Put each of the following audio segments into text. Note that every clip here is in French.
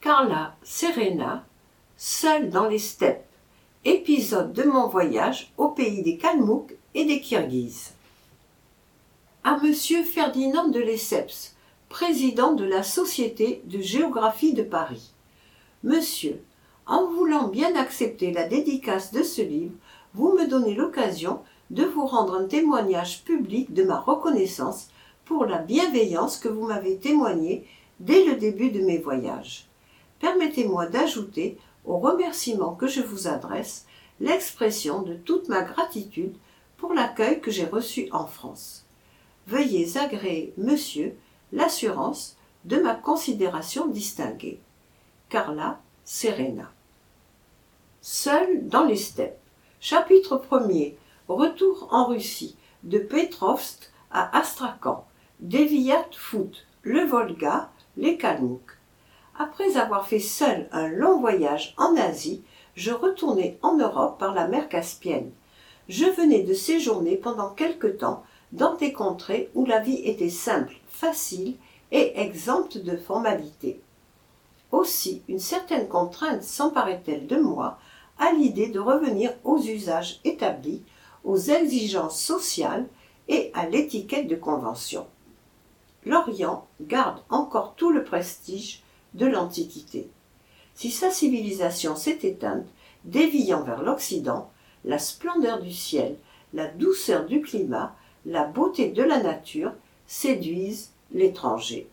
Carla Serena, seule dans les steppes. Épisode de mon voyage au pays des Kalmouks et des Kirghizes. À Monsieur Ferdinand de Lesseps, président de la Société de géographie de Paris. Monsieur, en voulant bien accepter la dédicace de ce livre, vous me donnez l'occasion de vous rendre un témoignage public de ma reconnaissance pour la bienveillance que vous m'avez témoignée dès le début de mes voyages. Permettez-moi d'ajouter aux remerciements que je vous adresse l'expression de toute ma gratitude pour l'accueil que j'ai reçu en France. Veuillez agréer, monsieur, l'assurance de ma considération distinguée. Carla Serena. Seule dans les steppes. Chapitre 1er. Retour en Russie, de Petrovsk à Astrakhan, Deviat Foot, le Volga, les Kalmouks. Après avoir fait seul un long voyage en Asie, je retournai en Europe par la mer Caspienne. Je venais de séjourner pendant quelque temps dans des contrées où la vie était simple, facile et exempte de formalités. Aussi, une certaine contrainte s'emparait-elle de moi à l'idée de revenir aux usages établis, aux exigences sociales et à l'étiquette de convention. L'Orient garde encore tout le prestige de l'Antiquité. Si sa civilisation s'est éteinte, déviant vers l'Occident, la splendeur du ciel, la douceur du climat, la beauté de la nature séduisent l'étranger.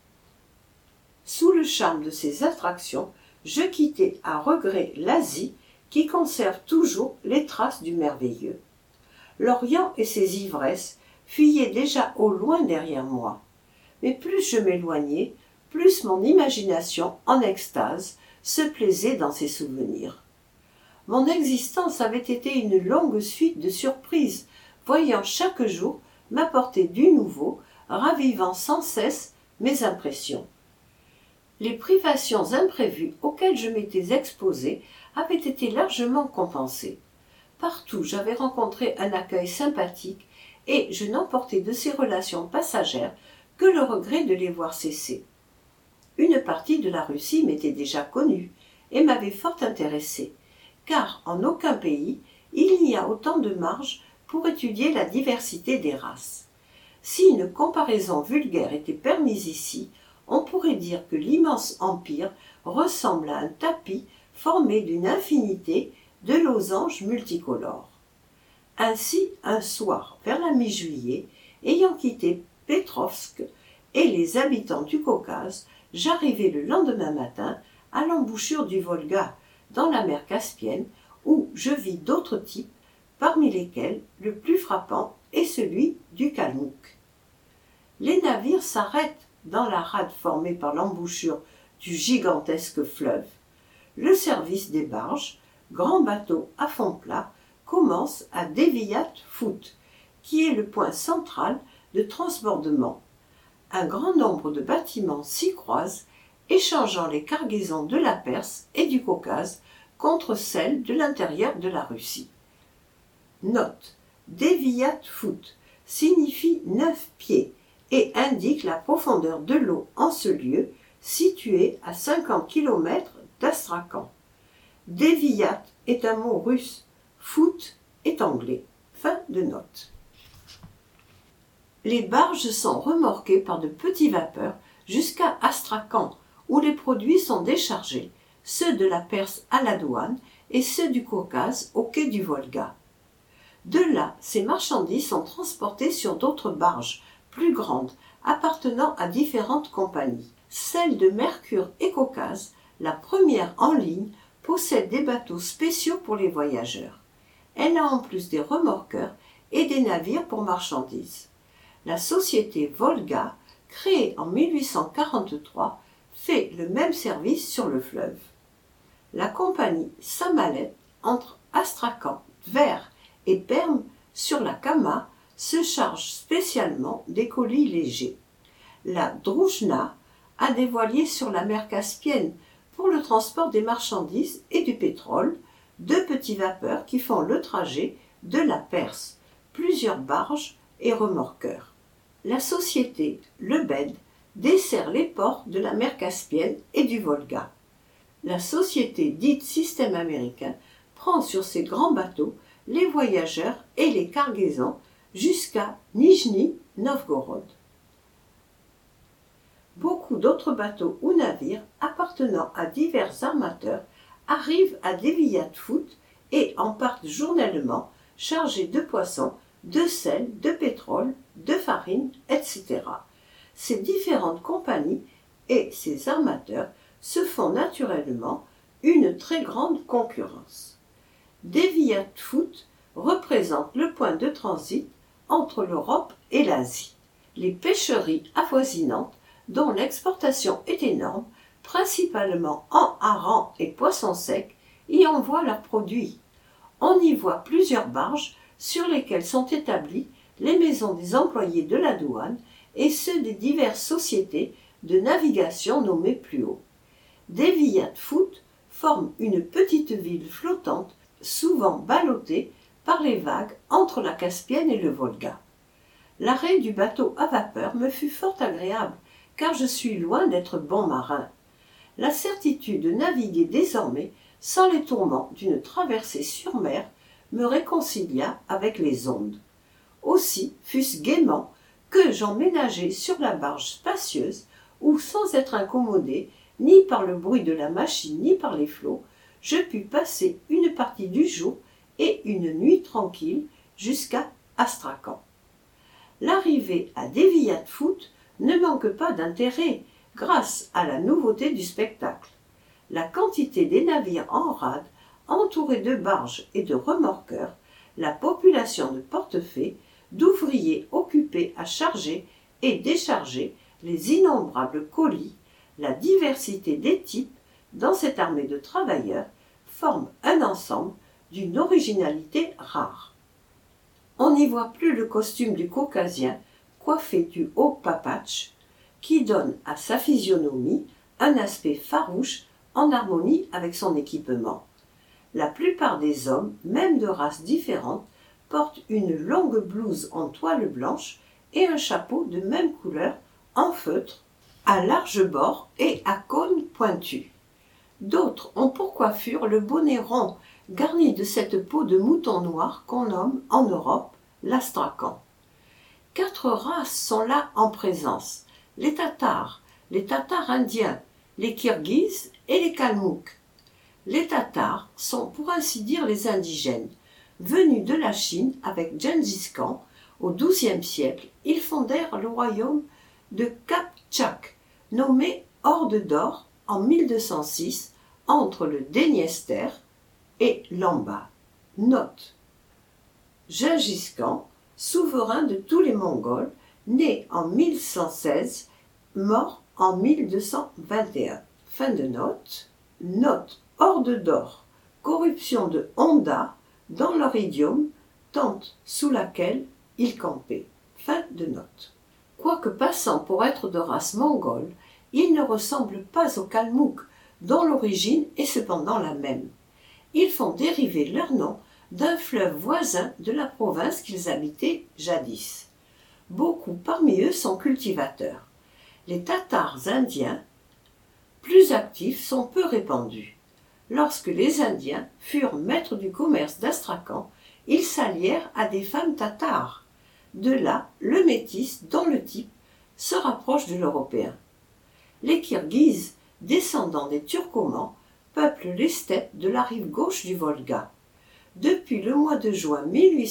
Sous le charme de ces attractions, je quittai à regret l'Asie qui conserve toujours les traces du merveilleux. L'Orient et ses ivresses fuyaient déjà au loin derrière moi. Mais plus je m'éloignais, plus mon imagination, en extase, se plaisait dans ces souvenirs. Mon existence avait été une longue suite de surprises, voyant chaque jour m'apporter du nouveau, ravivant sans cesse mes impressions. Les privations imprévues auxquelles je m'étais exposée avaient été largement compensées. Partout j'avais rencontré un accueil sympathique et je n'emportais de ces relations passagères que le regret de les voir cesser. Une partie de la Russie m'était déjà connue et m'avait fort intéressée, car en aucun pays il n'y a autant de marge pour étudier la diversité des races. Si une comparaison vulgaire était permise ici, on pourrait dire que l'immense empire ressemble à un tapis formé d'une infinité de losanges multicolores. Ainsi, un soir, vers la mi-juillet, ayant quitté Petrovsk et les habitants du Caucase, j'arrivai le lendemain matin à l'embouchure du Volga, dans la mer Caspienne, où je vis d'autres types, parmi lesquels le plus frappant est celui du Kalmouk. Les navires s'arrêtent dans la rade formée par l'embouchure du gigantesque fleuve. Le service des barges, grands bateaux à fond plat, commence à Deviat Foot, qui est le point central de transbordement. Un grand nombre de bâtiments s'y croisent, échangeant les cargaisons de la Perse et du Caucase contre celles de l'intérieur de la Russie. Note: Deviat Foot signifie 9 pieds et indique la profondeur de l'eau en ce lieu, situé à 50 km d'Astrakhan. Deviat est un mot russe, foot est anglais. Fin de note. Les barges sont remorquées par de petits vapeurs jusqu'à Astrakhan, où les produits sont déchargés, ceux de la Perse à la douane et ceux du Caucase au quai du Volga. De là, ces marchandises sont transportées sur d'autres barges, plus grandes, appartenant à différentes compagnies. Celle de Mercure et Caucase, la première en ligne, possède des bateaux spéciaux pour les voyageurs. Elle a en plus des remorqueurs et des navires pour marchandises. La société Volga, créée en 1843, fait le même service sur le fleuve. La compagnie Samalet, entre Astrakhan, Tver et Perm sur la Kama, se charge spécialement des colis légers. La Droujna a des voiliers sur la mer Caspienne pour le transport des marchandises et du pétrole, 2 petits vapeurs qui font le trajet de la Perse, plusieurs barges et remorqueurs. La société Lebed dessert les ports de la mer Caspienne et du Volga. La société dite système américain prend sur ses grands bateaux les voyageurs et les cargaisons jusqu'à Nijni Novgorod. Beaucoup d'autres bateaux ou navires appartenant à divers armateurs arrivent à Deviat Foot et en partent journellement chargés de poissons, de sel, de pétrole, de farine, etc. Ces différentes compagnies et ces armateurs se font naturellement une très grande concurrence. Deviat Foot représente le point de transit entre l'Europe et l'Asie. Les pêcheries avoisinantes, dont l'exportation est énorme, principalement en harengs et poissons secs, y envoient leurs produits. On y voit plusieurs barges sur lesquelles sont établies les maisons des employés de la douane et ceux des diverses sociétés de navigation nommées plus haut. Deviat Foot forme une petite ville flottante, souvent ballottée par les vagues entre la Caspienne et le Volga. L'arrêt du bateau à vapeur me fut fort agréable, car je suis loin d'être bon marin. La certitude de naviguer désormais sans les tourments d'une traversée sur mer me réconcilia avec les ondes. Aussi fut-ce gaiement que j'emménageai sur la barge spacieuse où, sans être incommodé ni par le bruit de la machine ni par les flots, je pus passer une partie du jour et une nuit tranquille jusqu'à Astrakhan. L'arrivée à Deviat Foot ne manque pas d'intérêt grâce à la nouveauté du spectacle. La quantité des navires en rade, entourés de barges et de remorqueurs, la population de portefaix, d'ouvriers occupés à charger et décharger les innombrables colis, la diversité des types dans cette armée de travailleurs forment un ensemble d'une originalité rare. On n'y voit plus le costume du caucasien coiffé du haut papatch qui donne à sa physionomie un aspect farouche en harmonie avec son équipement. La plupart des hommes, même de races différentes, portent une longue blouse en toile blanche et un chapeau de même couleur en feutre, à large bord et à cône pointu. D'autres ont pour coiffure le bonnet rond garni de cette peau de mouton noir qu'on nomme en Europe l'astrakhan. 4 races sont là en présence: les Tatars indiens, les Kirghizes et les Kalmouks. Les Tatars sont pour ainsi dire les indigènes. Venus de la Chine avec Gengis Khan, au XIIe siècle, ils fondèrent le royaume de Kaptchak, nommé Horde d'Or en 1206, entre le Dniester et l'Amba. Note: Gengis Khan, souverain de tous les Mongols, né en 1116, mort en 1221. Fin de note. Note: Horde d'Or, corruption de Honda dans leur idiome, tente sous laquelle ils campaient. Fin de note. Quoique passant pour être de race mongole, ils ne ressemblent pas aux Kalmouks, dont l'origine est cependant la même. Ils font dériver leur nom d'un fleuve voisin de la province qu'ils habitaient jadis. Beaucoup parmi eux sont cultivateurs. Les Tatars indiens, plus actifs, sont peu répandus. Lorsque les Indiens furent maîtres du commerce d'Astrakhan, ils s'allièrent à des femmes tatares. De là, le métis, dont le type, se rapproche de l'européen. Les Kirghizes, descendants des Turcomans, peuplent les steppes de la rive gauche du Volga. Depuis le mois de juin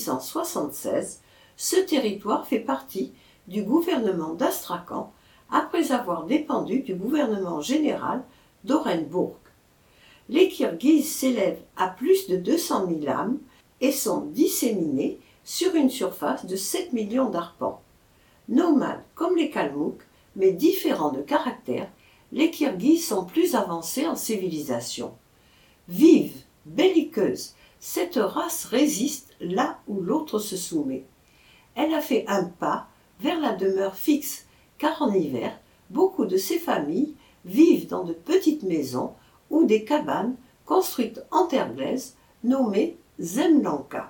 1876, ce territoire fait partie du gouvernement d'Astrakhan après avoir dépendu du gouvernement général d'Orenbourg. Les Kirghizes s'élèvent à plus de 200 000 âmes et sont disséminés sur une surface de 7 millions d'arpents. Nomades comme les Kalmouks, mais différents de caractère, les Kirghizes sont plus avancés en civilisation. Vive, belliqueuse, cette race résiste là où l'autre se soumet. Elle a fait un pas vers la demeure fixe, car en hiver, beaucoup de ces familles vivent dans de petites maisons ou des cabanes construites en terre glaise, nommées zemlanka.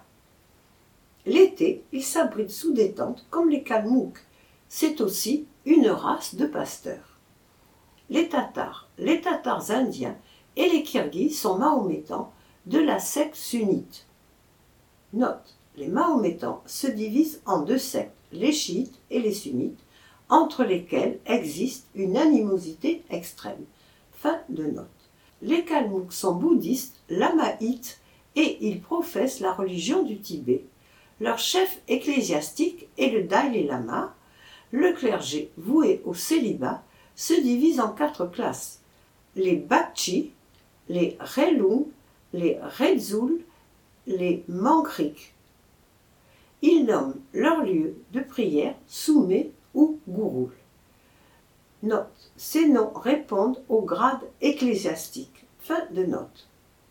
L'été, ils s'abritent sous des tentes comme les Kalmouks. C'est aussi une race de pasteurs. Les Tatars indiens et les Kirghizes sont mahométans de la secte sunnite. Note, les mahométans se divisent en deux sectes, les chiites et les sunnites, entre lesquels existe une animosité extrême. Fin de note. Les Kalmouks sont bouddhistes, lamaïtes, et ils professent la religion du Tibet. Leur chef ecclésiastique est le Dalai Lama. Le clergé, voué au célibat, se divise en 4 classes. Les Bakchi, les Relung, les Redzul, les Mangrik. Ils nomment leur lieu de prière Soumé ou Gurul. Note, ces noms répondent au grade ecclésiastique. Fin de note.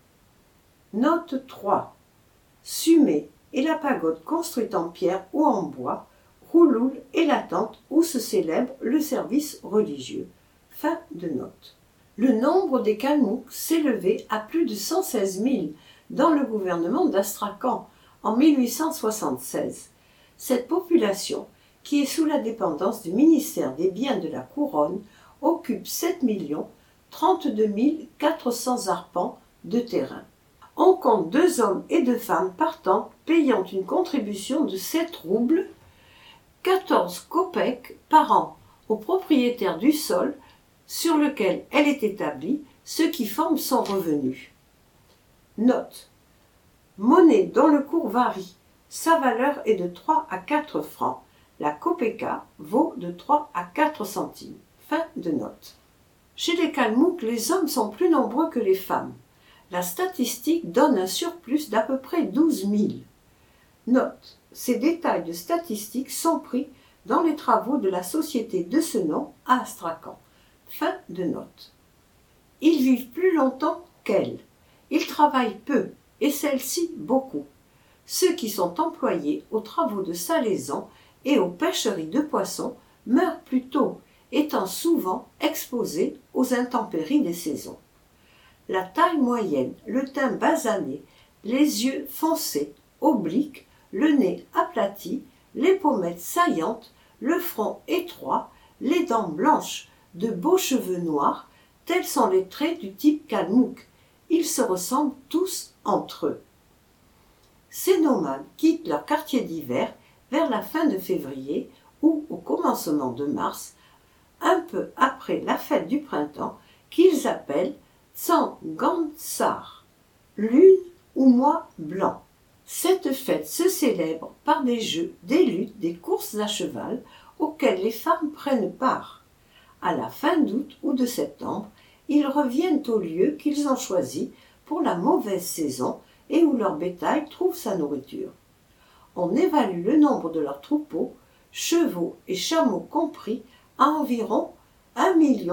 Note 3. Sumé est la pagode construite en pierre ou en bois. Rouloul est la tente où se célèbre le service religieux. Fin de note. Le nombre des Kalmouks s'élevait à plus de 116 000 dans le gouvernement d'Astrakhan en 1876. Cette population, qui est sous la dépendance du ministère des Biens de la Couronne, occupe 7 32 400 arpents de terrain. On compte 2 hommes et 2 femmes partant payant une contribution de 7 roubles, 14 kopecks par an au propriétaire du sol sur lequel elle est établie, ce qui forme son revenu. Note. Monnaie dont le cours varie. Sa valeur est de 3 à 4 francs. La kopeka vaut de 3 à 4 centimes. Fin de note. Chez les Kalmouks, les hommes sont plus nombreux que les femmes. La statistique donne un surplus d'à peu près 12 000. Note. Ces détails de statistiques sont pris dans les travaux de la société de ce nom à Astrakhan. Fin de note. Ils vivent plus longtemps qu'elles. Ils travaillent peu, et celles-ci beaucoup. Ceux qui sont employés aux travaux de salaison et aux pêcheries de poissons meurent plus tôt, étant souvent exposés aux intempéries des saisons. La taille moyenne, le teint basané, les yeux foncés, obliques, le nez aplati, les pommettes saillantes, le front étroit, les dents blanches, de beaux cheveux noirs, tels sont les traits du type Kalmouk. Ils se ressemblent tous entre eux. Ces nomades quittent leur quartier d'hiver vers la fin de février ou au commencement de mars, un peu après la fête du printemps qu'ils appellent Tsangansar, lune ou mois blanc. Cette fête se célèbre par des jeux, des luttes, des courses à cheval auxquelles les femmes prennent part. À la fin d'août ou de septembre, ils reviennent au lieu qu'ils ont choisi pour la mauvaise saison et où leur bétail trouve sa nourriture. On évalue le nombre de leurs troupeaux, chevaux et chameaux compris, à environ 1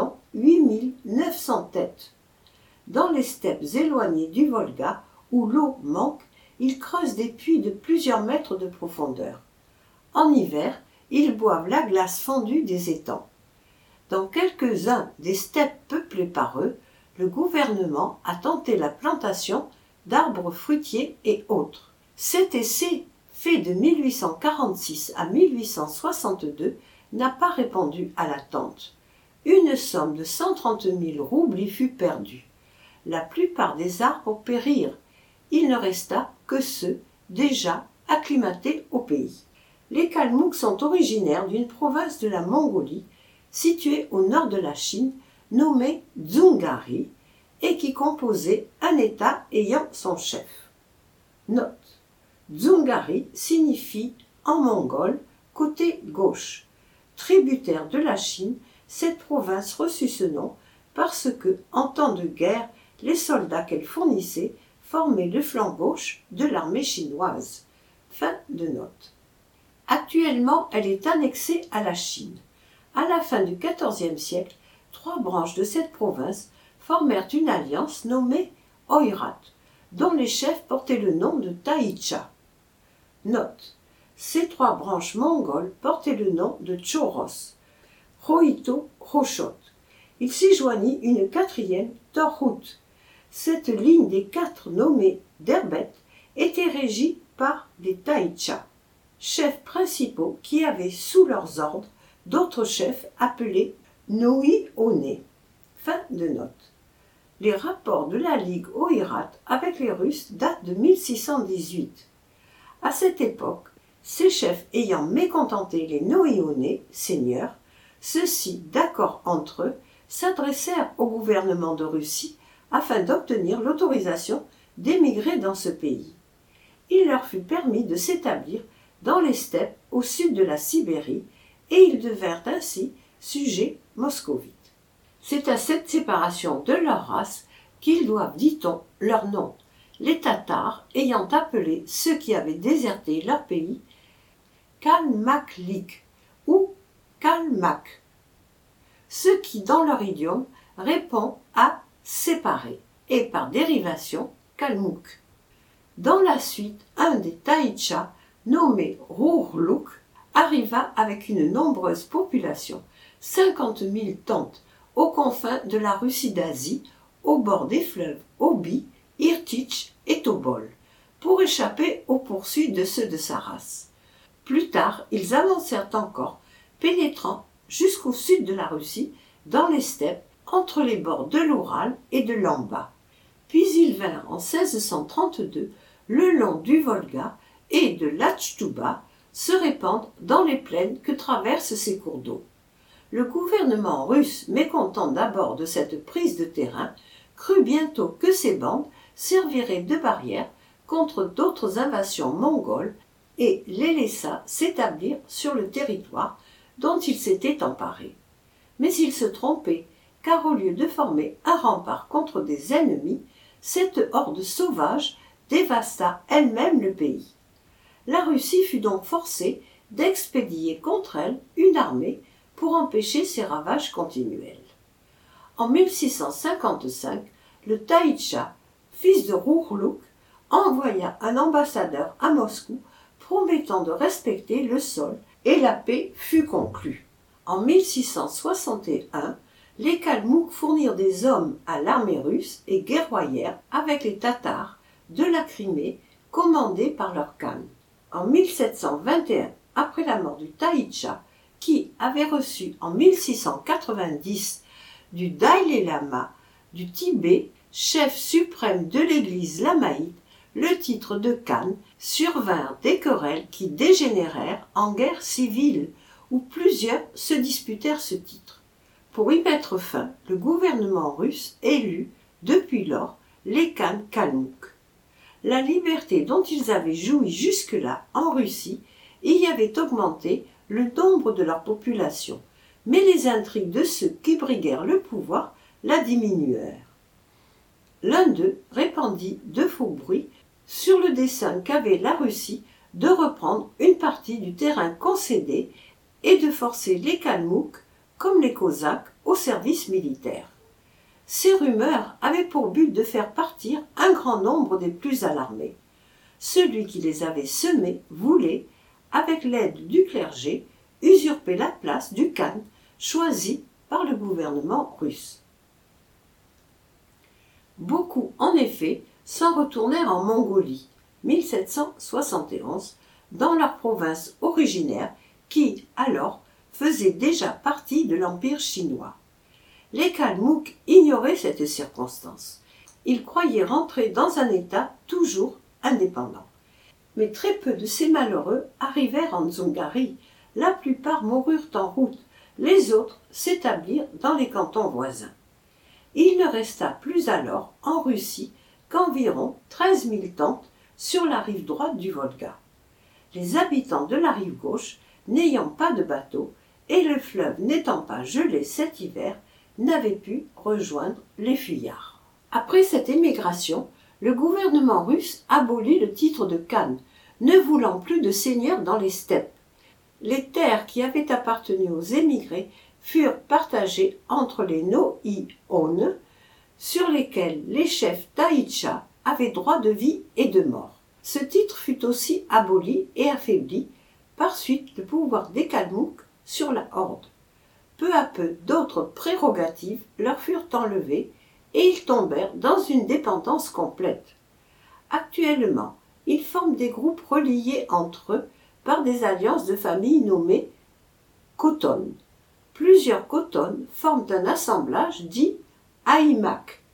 8 900 têtes. Dans les steppes éloignées du Volga, où l'eau manque, ils creusent des puits de plusieurs mètres de profondeur. En hiver, ils boivent la glace fondue des étangs. Dans quelques-uns des steppes peuplées par eux, le gouvernement a tenté la plantation d'arbres fruitiers et autres. Cet essai, fait de 1846 à 1862, n'a pas répondu à l'attente. Une somme de 130 000 roubles y fut perdue. La plupart des arbres périrent. Il ne resta que ceux déjà acclimatés au pays. Les Kalmouks sont originaires d'une province de la Mongolie, située au nord de la Chine, nommée Dzungari, et qui composait un État ayant son chef. Note. Dzungari signifie en mongol côté gauche. Tributaire de la Chine, cette province reçut ce nom parce que, en temps de guerre, les soldats qu'elle fournissait formaient le flanc gauche de l'armée chinoise. Fin de note. Actuellement, elle est annexée à la Chine. À la fin du XIVe siècle, 3 branches de cette province formèrent une alliance nommée Oirat, dont les chefs portaient le nom de Taïcha. Note. Ces 3 branches mongoles portaient le nom de Choros, Rohito Roshot. Il s'y joignit une 4e, Torhut. Cette ligne des 4 nommés Derbet était régie par des Taïcha, chefs principaux qui avaient sous leurs ordres d'autres chefs appelés Noï-Oné. Fin de note. Les rapports de la Ligue Oïrat avec les Russes datent de 1618. À cette époque, ces chefs ayant mécontenté les Noéonnais, seigneurs, ceux-ci, d'accord entre eux, s'adressèrent au gouvernement de Russie afin d'obtenir l'autorisation d'émigrer dans ce pays. Il leur fut permis de s'établir dans les steppes au sud de la Sibérie et ils devinrent ainsi sujets moscovites. C'est à cette séparation de leur race qu'ils doivent, dit-on, leur nom, les Tatars ayant appelé ceux qui avaient déserté leur pays Kalmaklik ou Kalmak, ce qui dans leur idiome répond à séparer et par dérivation Kalmouk. Dans la suite, un des Taïtchas nommé Rourlouk arriva avec une nombreuse population, 50 000 tentes, aux confins de la Russie d'Asie, au bord des fleuves Oby, Irtych et Tobol, pour échapper aux poursuites de ceux de sa race. Plus tard, ils avancèrent encore, pénétrant jusqu'au sud de la Russie, dans les steppes, entre les bords de l'Oural et de l'Amba. Puis ils vinrent en 1632 le long du Volga et de l'Atchtouba se répandre dans les plaines que traversent ces cours d'eau. Le gouvernement russe, mécontent d'abord de cette prise de terrain, crut bientôt que ces bandes serviraient de barrière contre d'autres invasions mongoles et les laissa s'établir sur le territoire dont ils s'étaient emparés. Mais il se trompait, car au lieu de former un rempart contre des ennemis, cette horde sauvage dévasta elle-même le pays. La Russie fut donc forcée d'expédier contre elle une armée pour empêcher ces ravages continuels. En 1655, le Taïtcha, fils de Rourlouk, envoya un ambassadeur à Moscou promettant de respecter le sol et la paix fut conclue. En 1661, les Kalmouks fournirent des hommes à l'armée russe et guerroyèrent avec les Tatars de la Crimée commandés par leur khan. En 1721, après la mort du Taïtcha, qui avait reçu en 1690 du Dalai Lama du Tibet, chef suprême de l'église lamaïte, le titre de khan, survinrent des querelles qui dégénérèrent en guerre civile, où plusieurs se disputèrent ce titre. Pour y mettre fin, le gouvernement russe élut, depuis lors, les khans kalmouks. La liberté dont ils avaient joui jusque-là en Russie y avait augmenté le nombre de leur population, mais les intrigues de ceux qui briguèrent le pouvoir la diminuèrent. L'un d'eux répandit de faux bruits sur le dessein qu'avait la Russie de reprendre une partie du terrain concédé et de forcer les Kalmouks, comme les Cosaques, au service militaire. Ces rumeurs avaient pour but de faire partir un grand nombre des plus alarmés. Celui qui les avait semés voulait, avec l'aide du clergé, usurper la place du khan choisi par le gouvernement russe. Beaucoup, en effet, s'en retournèrent en Mongolie, 1771, dans leur province originaire qui, alors, faisait déjà partie de l'Empire chinois. Les Kalmouks ignoraient cette circonstance. Ils croyaient rentrer dans un État toujours indépendant. Mais très peu de ces malheureux arrivèrent en Dzongari. La plupart moururent en route, les autres s'établirent dans les cantons voisins. Il ne resta plus alors en Russie qu'environ 13 000 tentes sur la rive droite du Volga. Les habitants de la rive gauche, n'ayant pas de bateau et le fleuve n'étant pas gelé cet hiver, n'avaient pu rejoindre les fuyards. Après cette émigration, le gouvernement russe abolit le titre de khan, ne voulant plus de seigneurs dans les steppes. Les terres qui avaient appartenu aux émigrés furent partagées entre les No-i-on, sur lesquels les chefs Taïtcha avaient droit de vie et de mort. Ce titre fut aussi aboli et affaibli par suite le pouvoir des Kalmouks sur la horde. Peu à peu, d'autres prérogatives leur furent enlevées et ils tombèrent dans une dépendance complète. Actuellement, ils forment des groupes reliés entre eux par des alliances de familles nommées Khoton. Plusieurs Khoton forment un assemblage dit Aïmak,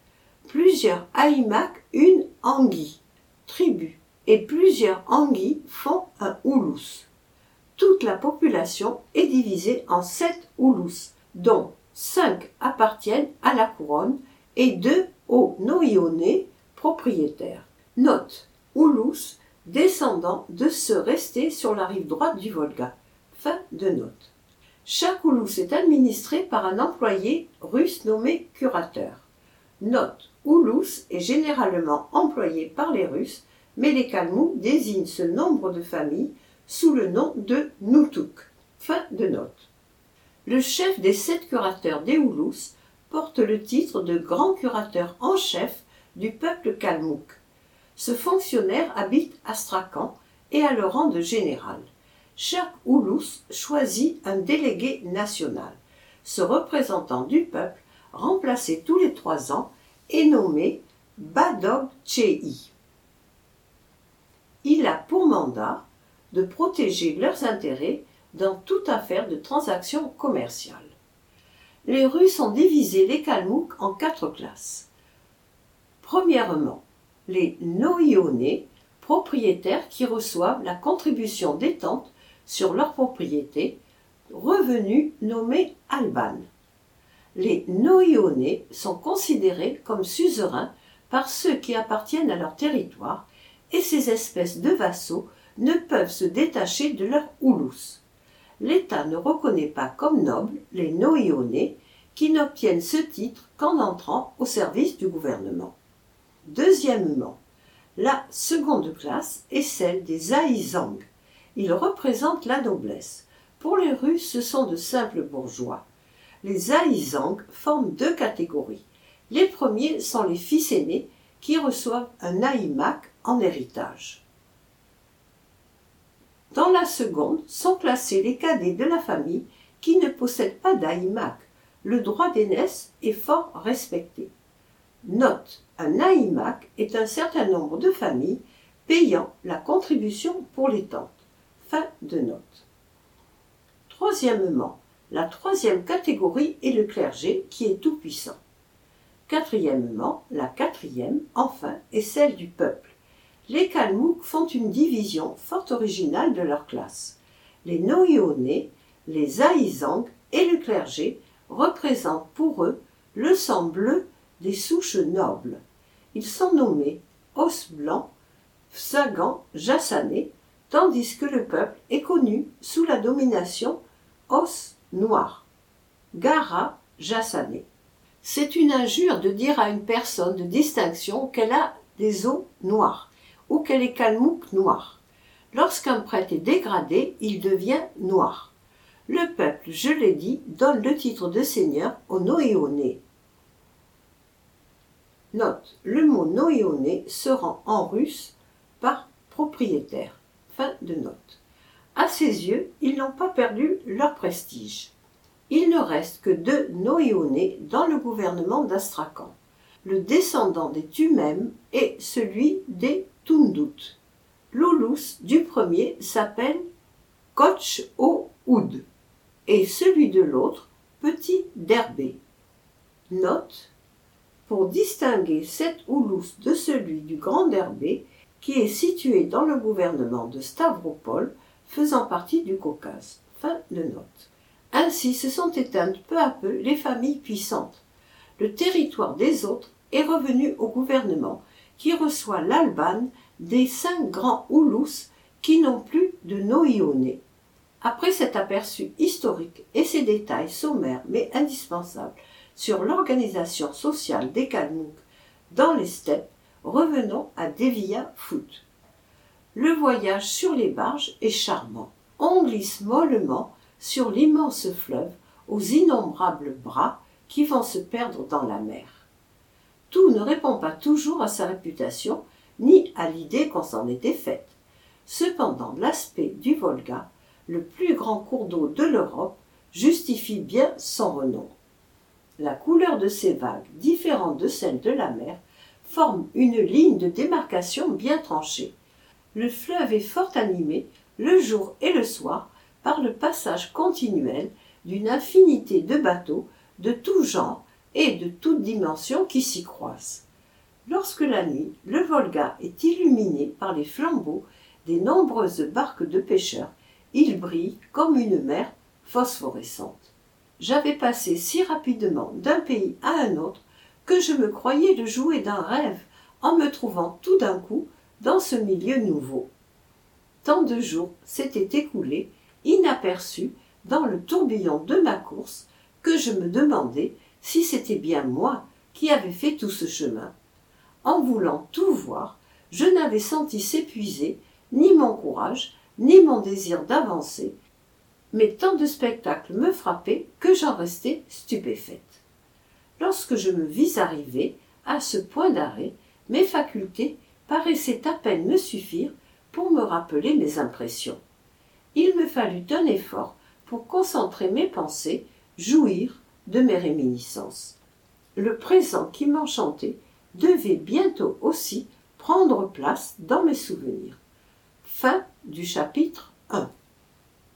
Plusieurs Aïmak, une Angui, tribu, et plusieurs Anguis font un Oulous. Toute la population est divisée en 7 Oulous, dont 5 appartiennent à la couronne et 2 aux Noïonais propriétaires. Note, Oulous, descendant de ceux restés sur la rive droite du Volga. Fin de note. Chaque Oulous est administré par un employé russe nommé curateur. Note, Oulous est généralement employé par les Russes, mais les Kalmouks désignent ce nombre de familles sous le nom de Noutouk. Fin de note. Le chef des 7 curateurs des Oulous porte le titre de grand curateur en chef du peuple kalmouk. Ce fonctionnaire habite Astrakhan et a le rang de général. Chaque Oulous choisit un délégué national. Ce représentant du peuple, remplacé tous les 3 ans, est nommé Badog Tchehi. Il a pour mandat de protéger leurs intérêts dans toute affaire de transaction commerciale. Les Russes ont divisé les Kalmouks en 4 classes. Premièrement, les Noïonais, propriétaires qui reçoivent la contribution détente sur leur propriété, revenu nommé Alban. Les Noïonais sont considérés comme suzerains par ceux qui appartiennent à leur territoire et ces espèces de vassaux ne peuvent se détacher de leur Oulous. L'État ne reconnaît pas comme nobles les Noïonais qui n'obtiennent ce titre qu'en entrant au service du gouvernement. Deuxièmement, la seconde classe est celle des Aïzang. Ils représentent la noblesse. Pour les Russes, ce sont de simples bourgeois. Les Aïzang forment 2 catégories. Les premiers sont les fils aînés qui reçoivent un Aïmak en héritage. Dans la seconde sont classés les cadets de la famille qui ne possèdent pas d'Aïmak. Le droit d'aînesse est fort respecté. Note, un Aïmak est un certain nombre de familles payant la contribution pour les tentes. Fin de note. Troisièmement, la troisième catégorie est le clergé qui est tout-puissant. Quatrièmement, la quatrième, enfin, est celle du peuple. Les Kalmouks font une division fort originale de leur classe. Les Noïonais, les Aïzang et le clergé représentent pour eux le sang bleu des souches nobles. Ils sont nommés Os blanc, Sagan, Jassané, tandis que le peuple est connu sous la domination Os noir, Gara Jassané. C'est une injure de dire à une personne de distinction qu'elle a des os noirs ou qu'elle est kalmouk noire. Lorsqu'un prêtre est dégradé, il devient noir. Le peuple, je l'ai dit, donne le titre de seigneur aux Noïonais. Note, le mot Noïonais se rend en russe par propriétaire. Fin de note. À ses yeux, ils n'ont pas perdu leur prestige. Il ne reste que 2 Noïonais dans le gouvernement d'Astrakhan. Le descendant des Tumem et celui des Tundout. L'Oulous du premier s'appelle Koch-o-Oud et celui de l'autre Petit Derbé. Note, pour distinguer cet Oulous de celui du Grand Derbé qui est situé dans le gouvernement de Stavropol faisant partie du Caucase. Fin de note. Ainsi se sont éteintes peu à peu les familles puissantes. Le territoire des autres est revenu au gouvernement qui reçoit l'Alban des 5 grands Oulous qui n'ont plus de Noïonais. Après cet aperçu historique et ces détails sommaires mais indispensables sur l'organisation sociale des Kalmouks dans les steppes, revenons à Devia Foot. Le voyage sur les barges est charmant. On glisse mollement sur l'immense fleuve aux innombrables bras qui vont se perdre dans la mer. Tout ne répond pas toujours à sa réputation ni à l'idée qu'on s'en était faite. Cependant, l'aspect du Volga, le plus grand cours d'eau de l'Europe, justifie bien son renom. La couleur de ces vagues, différente de celle de la mer, forme une ligne de démarcation bien tranchée. Le fleuve est fort animé, le jour et le soir, par le passage continuel d'une infinité de bateaux de tout genre et de toutes dimensions qui s'y croisent. Lorsque la nuit, le Volga est illuminé par les flambeaux des nombreuses barques de pêcheurs, il brille comme une mer phosphorescente. J'avais passé si rapidement d'un pays à un autre que je me croyais le jouet d'un rêve en me trouvant tout d'un coup dans ce milieu nouveau. Tant de jours s'étaient écoulés, inaperçus, dans le tourbillon de ma course, que je me demandais si c'était bien moi qui avais fait tout ce chemin. En voulant tout voir, je n'avais senti s'épuiser ni mon courage, ni mon désir d'avancer, mais tant de spectacles me frappaient que j'en restais stupéfaite. Lorsque je me vis arriver à ce point d'arrêt, mes facultés paraissaient à peine me suffire pour me rappeler mes impressions. Il me fallut un effort pour concentrer mes pensées, jouir de mes réminiscences. Le présent qui m'enchantait devait bientôt aussi prendre place dans mes souvenirs. Fin du chapitre